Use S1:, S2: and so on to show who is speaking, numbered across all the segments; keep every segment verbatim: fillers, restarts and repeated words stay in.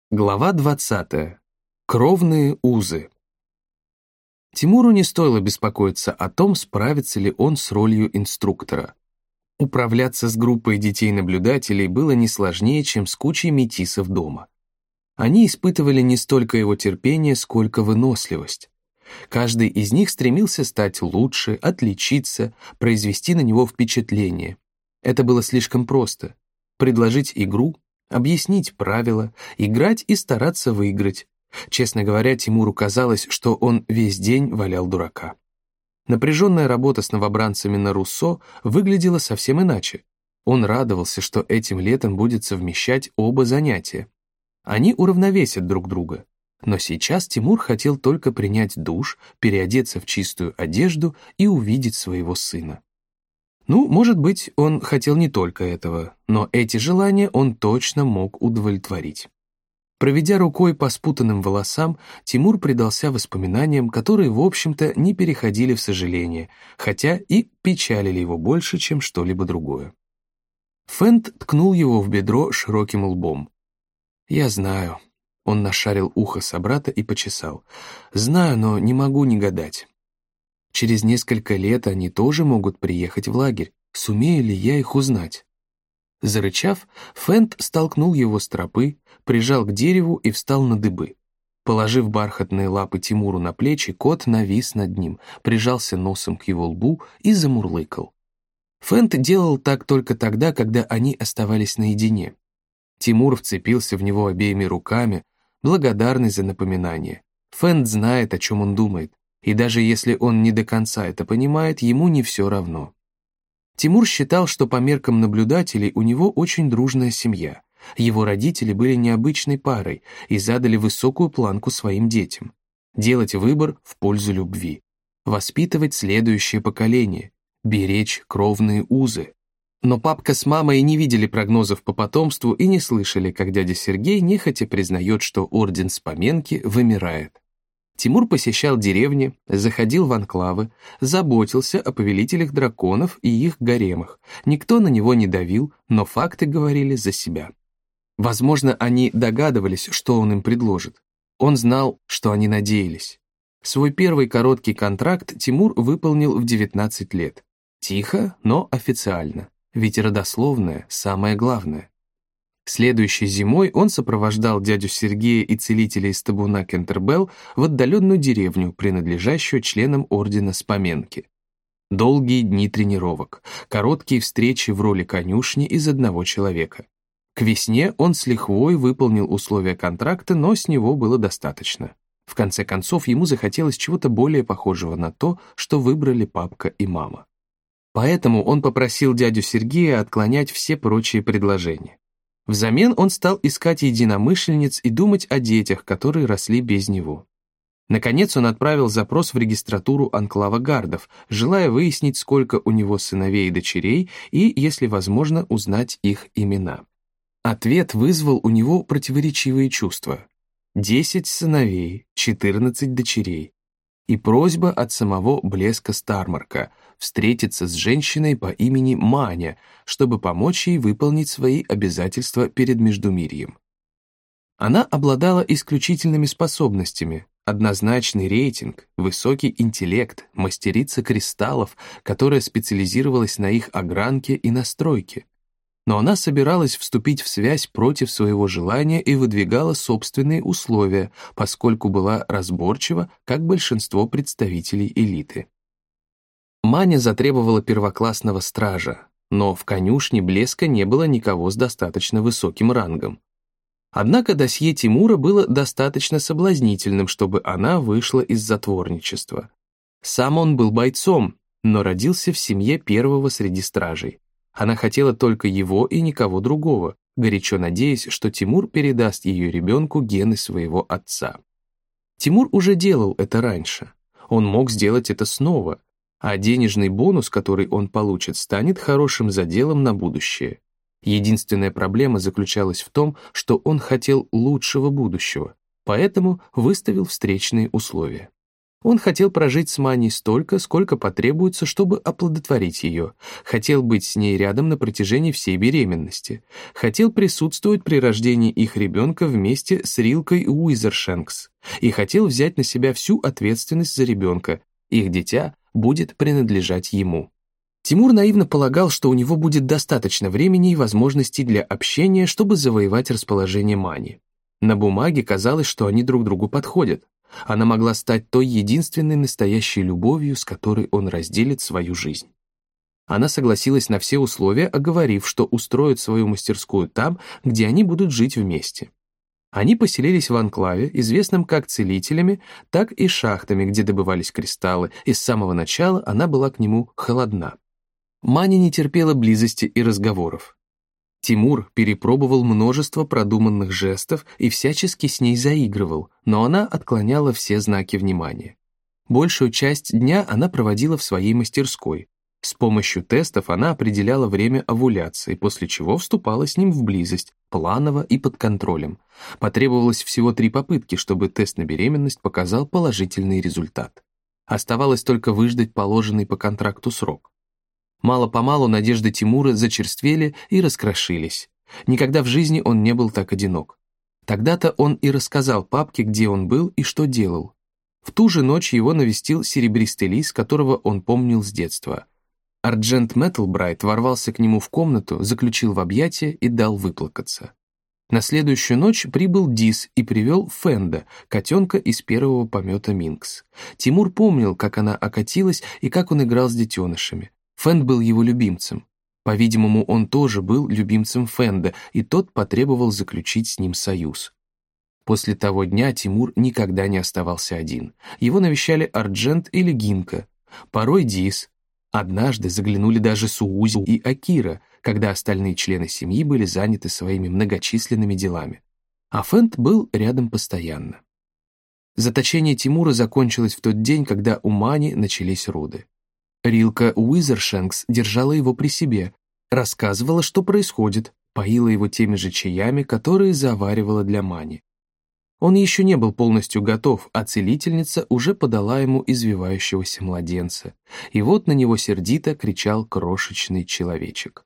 S1: Глава двадцатая. Кровные узы. Тимуру не стоило беспокоиться о том, справится ли он с ролью инструктора. Управляться с группой детей-наблюдателей было не сложнее, чем с кучей метисов дома. Они испытывали не столько его терпение, сколько выносливость. Каждый из них стремился стать лучше, отличиться, произвести на него впечатление. Это было слишком просто. Предложить игру, объяснить правила, играть и стараться выиграть. Честно говоря, Тимуру казалось, что он весь день валял дурака. Напряженная работа с новобранцами на Руссо выглядела совсем иначе. Он радовался, что этим летом будет совмещать оба занятия. Они уравновесят друг друга. Но сейчас Тимур хотел только принять душ, переодеться в чистую одежду и увидеть своего сына. Ну, может быть, он хотел не только этого, но эти желания он точно мог удовлетворить. Проведя рукой по спутанным волосам, Тимур предался воспоминаниям, которые, в общем-то, не переходили в сожаление, хотя и печалили его больше, чем что-либо другое. Фэнд ткнул его в бедро широким лбом. «Я знаю». Он нашарил ухо собрата и почесал. «Знаю, но не могу не гадать. Через несколько лет они тоже могут приехать в лагерь. Сумею ли я их узнать?» Зарычав, Фэнд столкнул его с тропы, прижал к дереву и встал на дыбы. Положив бархатные лапы Тимуру на плечи, кот навис над ним, прижался носом к его лбу и замурлыкал. Фэнд делал так только тогда, когда они оставались наедине. Тимур вцепился в него обеими руками, благодарный за напоминание. Фэнд знает, о чем он думает. И даже если он не до конца это понимает, ему не все равно. Тимур считал, что по меркам наблюдателей у него очень дружная семья. Его родители были необычной парой и задали высокую планку своим детям. Делать выбор в пользу любви. Воспитывать следующее поколение. Беречь кровные узы. Но папка с мамой не видели прогнозов по потомству и не слышали, как дядя Сергей нехотя признает, что орден Спаменки вымирает. Тимур посещал деревни, заходил в анклавы, заботился о повелителях драконов и их гаремах. Никто на него не давил, но факты говорили за себя. Возможно, они догадывались, что он им предложит. Он знал, что они надеялись. Свой первый короткий контракт Тимур выполнил в девятнадцать лет. Тихо, но официально, ведь родословное самое главное. Следующей зимой он сопровождал дядю Сергея и целителя из табуна Кентербелл в отдаленную деревню, принадлежащую членам ордена Спаменки. Долгие дни тренировок, короткие встречи в роли конюшни из одного человека. К весне он с лихвой выполнил условия контракта, но с него было достаточно. В конце концов, ему захотелось чего-то более похожего на то, что выбрали папка и мама. Поэтому он попросил дядю Сергея отклонять все прочие предложения. Взамен он стал искать единомышленниц и думать о детях, которые росли без него. Наконец он отправил запрос в регистратуру анклава гардов, желая выяснить, сколько у него сыновей и дочерей, и, если возможно, узнать их имена. Ответ вызвал у него противоречивые чувства. Десять сыновей, четырнадцать дочерей. И просьба от самого Блеска Стармарка встретиться с женщиной по имени Маня, чтобы помочь ей выполнить свои обязательства перед Междумирьем. Она обладала исключительными способностями, однозначный рейтинг, высокий интеллект, мастерица кристаллов, которая специализировалась на их огранке и настройке. Но она собиралась вступить в связь против своего желания и выдвигала собственные условия, поскольку была разборчива, как большинство представителей элиты. Маня затребовала первоклассного стража, но в конюшне Блеска не было никого с достаточно высоким рангом. Однако досье Тимура было достаточно соблазнительным, чтобы она вышла из затворничества. Сам он был бойцом, но родился в семье первого среди стражей. Она хотела только его и никого другого, горячо надеясь, что Тимур передаст ее ребенку гены своего отца. Тимур уже делал это раньше. Он мог сделать это снова, а денежный бонус, который он получит, станет хорошим заделом на будущее. Единственная проблема заключалась в том, что он хотел лучшего будущего, поэтому выставил встречные условия. Он хотел прожить с Маней столько, сколько потребуется, чтобы оплодотворить ее. Хотел быть с ней рядом на протяжении всей беременности. Хотел присутствовать при рождении их ребенка вместе с Рилкой Уизершенкс. И хотел взять на себя всю ответственность за ребенка. Их дитя будет принадлежать ему. Тимур наивно полагал, что у него будет достаточно времени и возможностей для общения, чтобы завоевать расположение Мани. На бумаге казалось, что они друг другу подходят. Она могла стать той единственной настоящей любовью, с которой он разделит свою жизнь. Она согласилась на все условия, оговорив, что устроит свою мастерскую там, где они будут жить вместе. Они поселились в анклаве, известном как целителями, так и шахтами, где добывались кристаллы, и с самого начала она была к нему холодна. Маня не терпела близости и разговоров. Тимур перепробовал множество продуманных жестов и всячески с ней заигрывал, но она отклоняла все знаки внимания. Большую часть дня она проводила в своей мастерской. С помощью тестов она определяла время овуляции, после чего вступала с ним в близость, планово и под контролем. Потребовалось всего три попытки, чтобы тест на беременность показал положительный результат. Оставалось только выждать положенный по контракту срок. Мало-помалу надежды Тимура зачерствели и раскрошились. Никогда в жизни он не был так одинок. Тогда-то он и рассказал папке, где он был и что делал. В ту же ночь его навестил серебристый лис, которого он помнил с детства. Арджент Меттлбрайт ворвался к нему в комнату, заключил в объятия и дал выплакаться. На следующую ночь прибыл Дис и привел Фенда, котенка из первого помета Минкс. Тимур помнил, как она окатилась и как он играл с детенышами. Фенд был его любимцем. По-видимому, он тоже был любимцем Фенда, и тот потребовал заключить с ним союз. После того дня Тимур никогда не оставался один. Его навещали Арджент или Гинка, порой Дис. Однажды заглянули даже Суузи и Акира, когда остальные члены семьи были заняты своими многочисленными делами. А Фенд был рядом постоянно. Заточение Тимура закончилось в тот день, когда у Мани начались роды. Рилка Уизершенкс держала его при себе, рассказывала, что происходит, поила его теми же чаями, которые заваривала для Мани. Он еще не был полностью готов, а целительница уже подала ему извивающегося младенца. И вот на него сердито кричал крошечный человечек.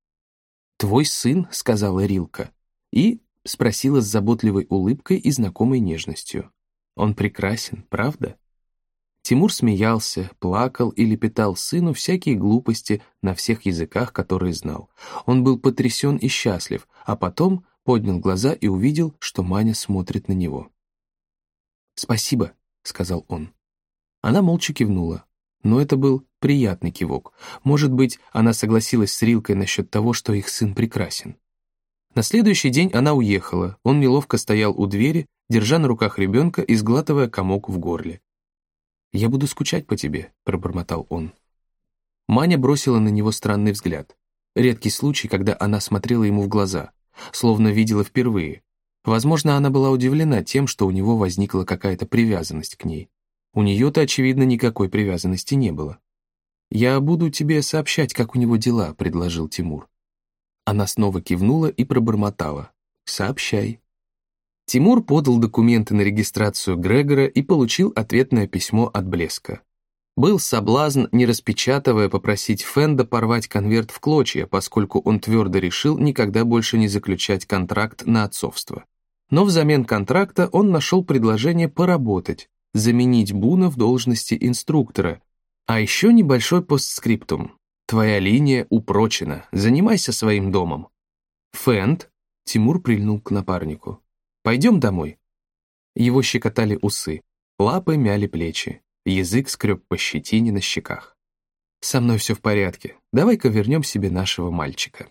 S1: «Твой сын», — сказала Рилка, и спросила с заботливой улыбкой и знакомой нежностью. «Он прекрасен, правда?» Тимур смеялся, плакал и лепетал сыну всякие глупости на всех языках, которые знал. Он был потрясен и счастлив, а потом поднял глаза и увидел, что Маня смотрит на него. «Спасибо», — сказал он. Она молча кивнула, но это был приятный кивок. Может быть, она согласилась с Рилкой насчет того, что их сын прекрасен. На следующий день она уехала, он неловко стоял у двери, держа на руках ребенка и сглатывая комок в горле. «Я буду скучать по тебе», — пробормотал он. Маня бросила на него странный взгляд. Редкий случай, когда она смотрела ему в глаза, словно видела впервые. Возможно, она была удивлена тем, что у него возникла какая-то привязанность к ней. У нее-то, очевидно, никакой привязанности не было. «Я буду тебе сообщать, как у него дела», — предложил Тимур. Она снова кивнула и пробормотала. «Сообщай». Тимур подал документы на регистрацию Грегора и получил ответное письмо от Блеска. Был соблазн, не распечатывая, попросить Фенда порвать конверт в клочья, поскольку он твердо решил никогда больше не заключать контракт на отцовство. Но взамен контракта он нашел предложение поработать, заменить Буна в должности инструктора. А еще небольшой постскриптум. «Твоя линия упрочена, занимайся своим домом». «Фенд», — Тимур прильнул к напарнику. «Пойдем домой». Его щекотали усы, лапы мяли плечи, язык скреб по щетине на щеках. «Со мной все в порядке, давай-ка вернем себе нашего мальчика».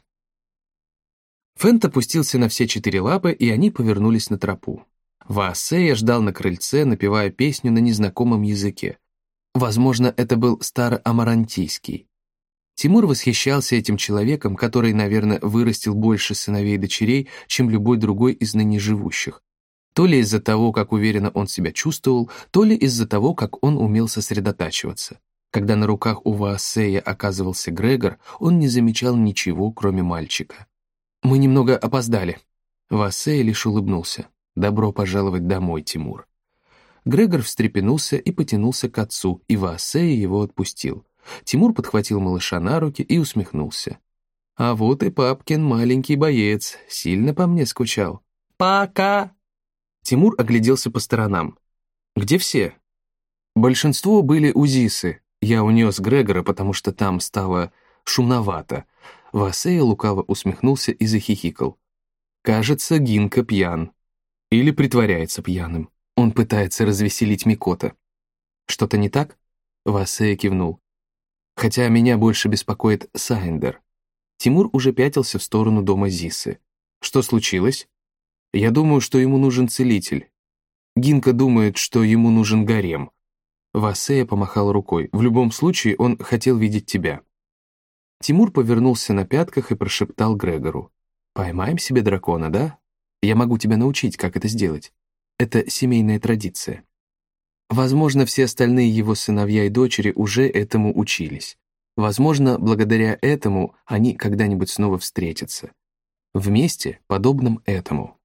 S1: Фент опустился на все четыре лапы, и они повернулись на тропу. Ваасея ждал на крыльце, напевая песню на незнакомом языке. Возможно, это был староамарантийский. Тимур восхищался этим человеком, который, наверное, вырастил больше сыновей и дочерей, чем любой другой из ныне живущих. То ли из-за того, как уверенно он себя чувствовал, то ли из-за того, как он умел сосредотачиваться. Когда на руках у Ваасея оказывался Грегор, он не замечал ничего, кроме мальчика. «Мы немного опоздали». Ваасея лишь улыбнулся. «Добро пожаловать домой, Тимур». Грегор встрепенулся и потянулся к отцу, и Ваасея его отпустил. Тимур подхватил малыша на руки и усмехнулся. «А вот и папкин маленький боец, сильно по мне скучал». «Пока!» Тимур огляделся по сторонам. «Где все?» Большинство были у Зисы. Я унес Грегора, потому что там стало шумновато. Ваасея лукаво усмехнулся и захихикал. «Кажется, Гинка пьян. Или притворяется пьяным. Он пытается развеселить Микота». «Что-то не так?» Ваасея кивнул. «Хотя меня больше беспокоит Сайндер». Тимур уже пятился в сторону дома Зисы. «Что случилось?» «Я думаю, что ему нужен целитель. Гинка думает, что ему нужен гарем». Ваасея помахал рукой. «В любом случае, он хотел видеть тебя». Тимур повернулся на пятках и прошептал Грегору. «Поймаем себе дракона, да? Я могу тебя научить, как это сделать. Это семейная традиция». Возможно, все остальные его сыновья и дочери уже этому учились. Возможно, благодаря этому они когда-нибудь снова встретятся. Вместе, подобным этому.